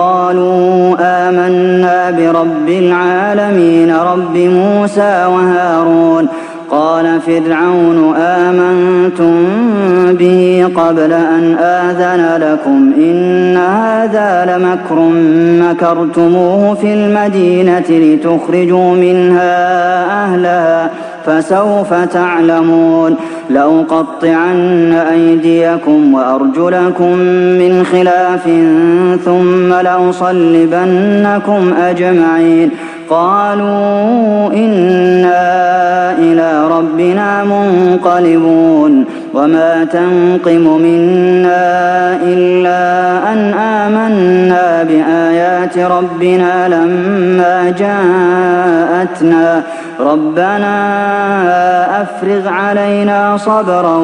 قالوا آمنا برب العالمين رب موسى وهارون قال فرعون آمنتم به قبل أن آذن لكم إن هذا لمكر مكرتموه في المدينة لتخرجوا منها أهلها فسوف تعلمون لأقطعن أيديكم وأرجلكم من خلاف ثم لأصلبنكم أجمعين قالوا إنا إلى ربنا منقلبون وما تنقم منا إلا أن آمنا بآيات ربنا لما جاءتنا ربنا أفرغ علينا صبرا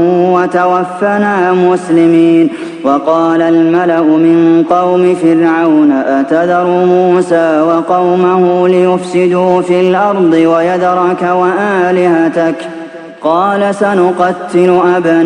وتوفنا مسلمين وقال الملأ من قوم فرعون أتذر موسى وقومه ليفسدوا في الأرض ويذرك وآلهتك قال سنقتل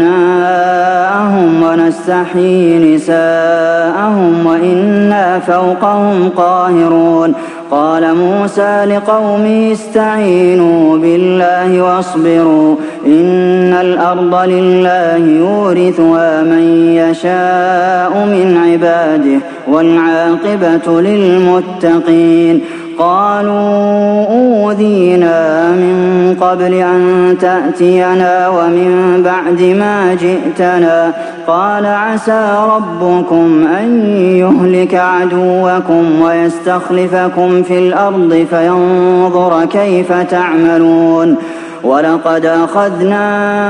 أبناءهم ونستحيي نساءهم وإنا فوقهم قاهرون قال موسى لقومه استعينوا بالله واصبروا إن الأرض لله يورثها من يشاء من عباده والعاقبة للمتقين قالوا أوذينا من قبل أن تأتينا ومن بعد ما جئتنا قال عسى ربكم أن يهلك عدوكم ويستخلفكم في الأرض فينظر كيف تعملون ولقد أخذنا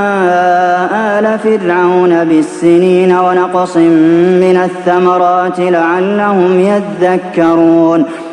آل فرعون بالسنين ونقص من الثمرات لعلهم يذكرون